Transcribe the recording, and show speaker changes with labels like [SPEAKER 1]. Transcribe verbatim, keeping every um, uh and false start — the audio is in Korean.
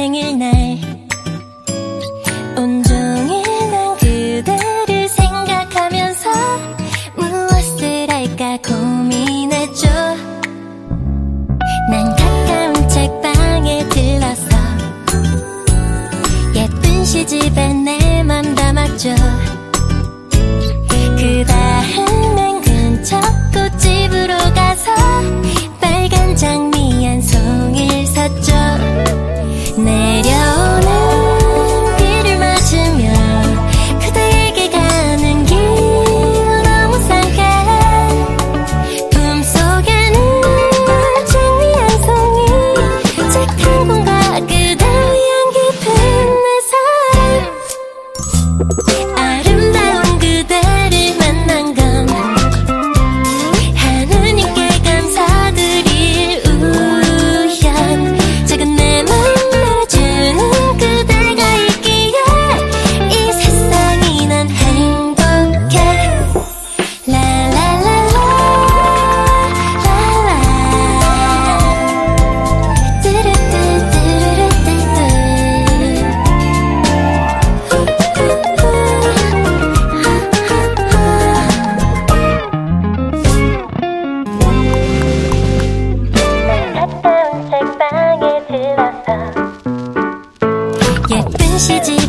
[SPEAKER 1] 생일날 온종일 난 그대를 생각하면서 무엇을 할까 고민했죠. 난 가까운 책방에 들러서 예쁜 시집에 내 맘 담았죠. 그 다음엔 근처 꽃집으로 가서 빨간 장미 한 송이를 샀죠. 내려오는 비를 맞으며 그대에게 가는 길 너무 상쾌해. 품속에는 장미 한 송이 짙은 꿈과 그대 위한 깊은 내 삶. 아름다운 그대를 만난 건 하느님께 감사드릴 우연. 작은 내 맘 내주는 그대가 있기에 이 세상이 난 행복해. 라라라라 라라 뚜루뚜뚜루뚜뚜 가까운 책방에 들어서 예쁜 시집